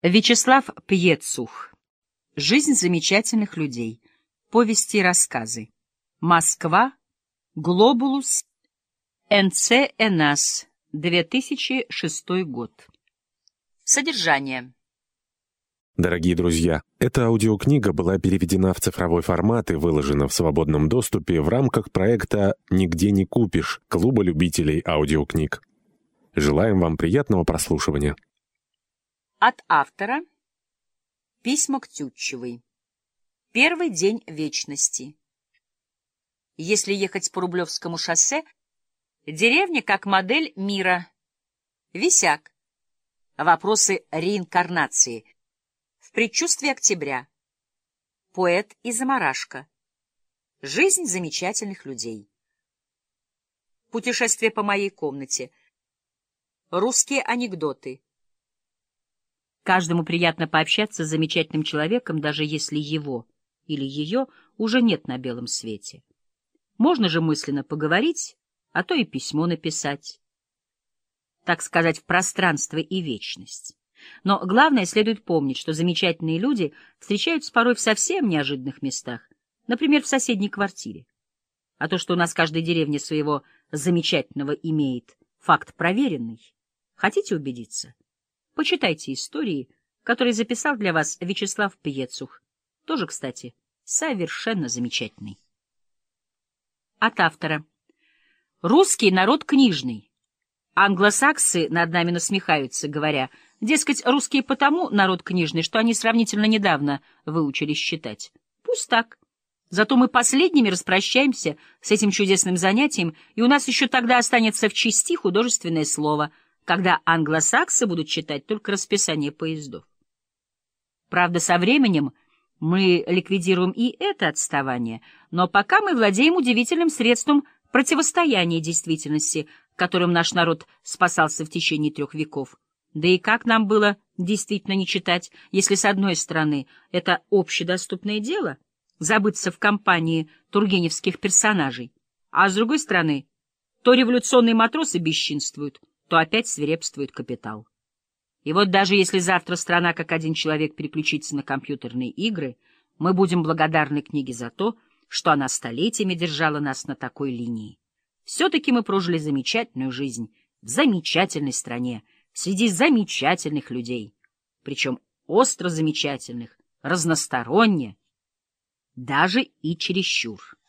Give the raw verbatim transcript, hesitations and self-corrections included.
Вячеслав Пьецух. Жизнь замечательных людей. Повести и рассказы. Москва. Глобулус. эн цэ энас. две тысячи шестой год. Содержание. Дорогие друзья, эта аудиокнига была переведена в цифровой формат и выложена в свободном доступе в рамках проекта «Нигде не купишь» Клуба любителей аудиокниг. Желаем вам приятного прослушивания. От автора. Письма к Тютчевой. Первый день вечности. Если ехать по Рублевскому шоссе, деревня как модель мира. Висяк. Вопросы реинкарнации. В предчувствии октября. Поэт и замарашка. Жизнь замечательных людей. Путешествие по моей комнате. Русские анекдоты. Каждому приятно пообщаться с замечательным человеком, даже если его или ее уже нет на белом свете. Можно же мысленно поговорить, а то и письмо написать. Так сказать, в пространство и вечность. Но главное, следует помнить, что замечательные люди встречаются порой в совсем неожиданных местах, например, в соседней квартире. А то, что у нас каждая деревня своего замечательного имеет, факт проверенный. Хотите убедиться? Почитайте истории, которые записал для вас Вячеслав Пьецух. Тоже, кстати, совершенно замечательный. От автора. Русский народ книжный. Англосаксы над нами насмехаются, говоря, дескать, русские потому народ книжный, что они сравнительно недавно выучились считать. Пусть так. Зато мы последними распрощаемся с этим чудесным занятием, и у нас еще тогда останется в чести художественное слово, когда англосаксы будут читать только расписание поездов. Правда, со временем мы ликвидируем и это отставание, но пока мы владеем удивительным средством противостояния действительности, которым наш народ спасался в течение трех веков. Да и как нам было действительно не читать, если, с одной стороны, это общедоступное дело — забыться в компании тургеневских персонажей, а с другой стороны, то революционные матросы бесчинствуют, то опять свирепствует капитал. И вот даже если завтра страна как один человек переключится на компьютерные игры, мы будем благодарны книге за то, что она столетиями держала нас на такой линии. Все-таки мы прожили замечательную жизнь в замечательной стране, среди замечательных людей, причем остро замечательных, разносторонне, даже и чересчур.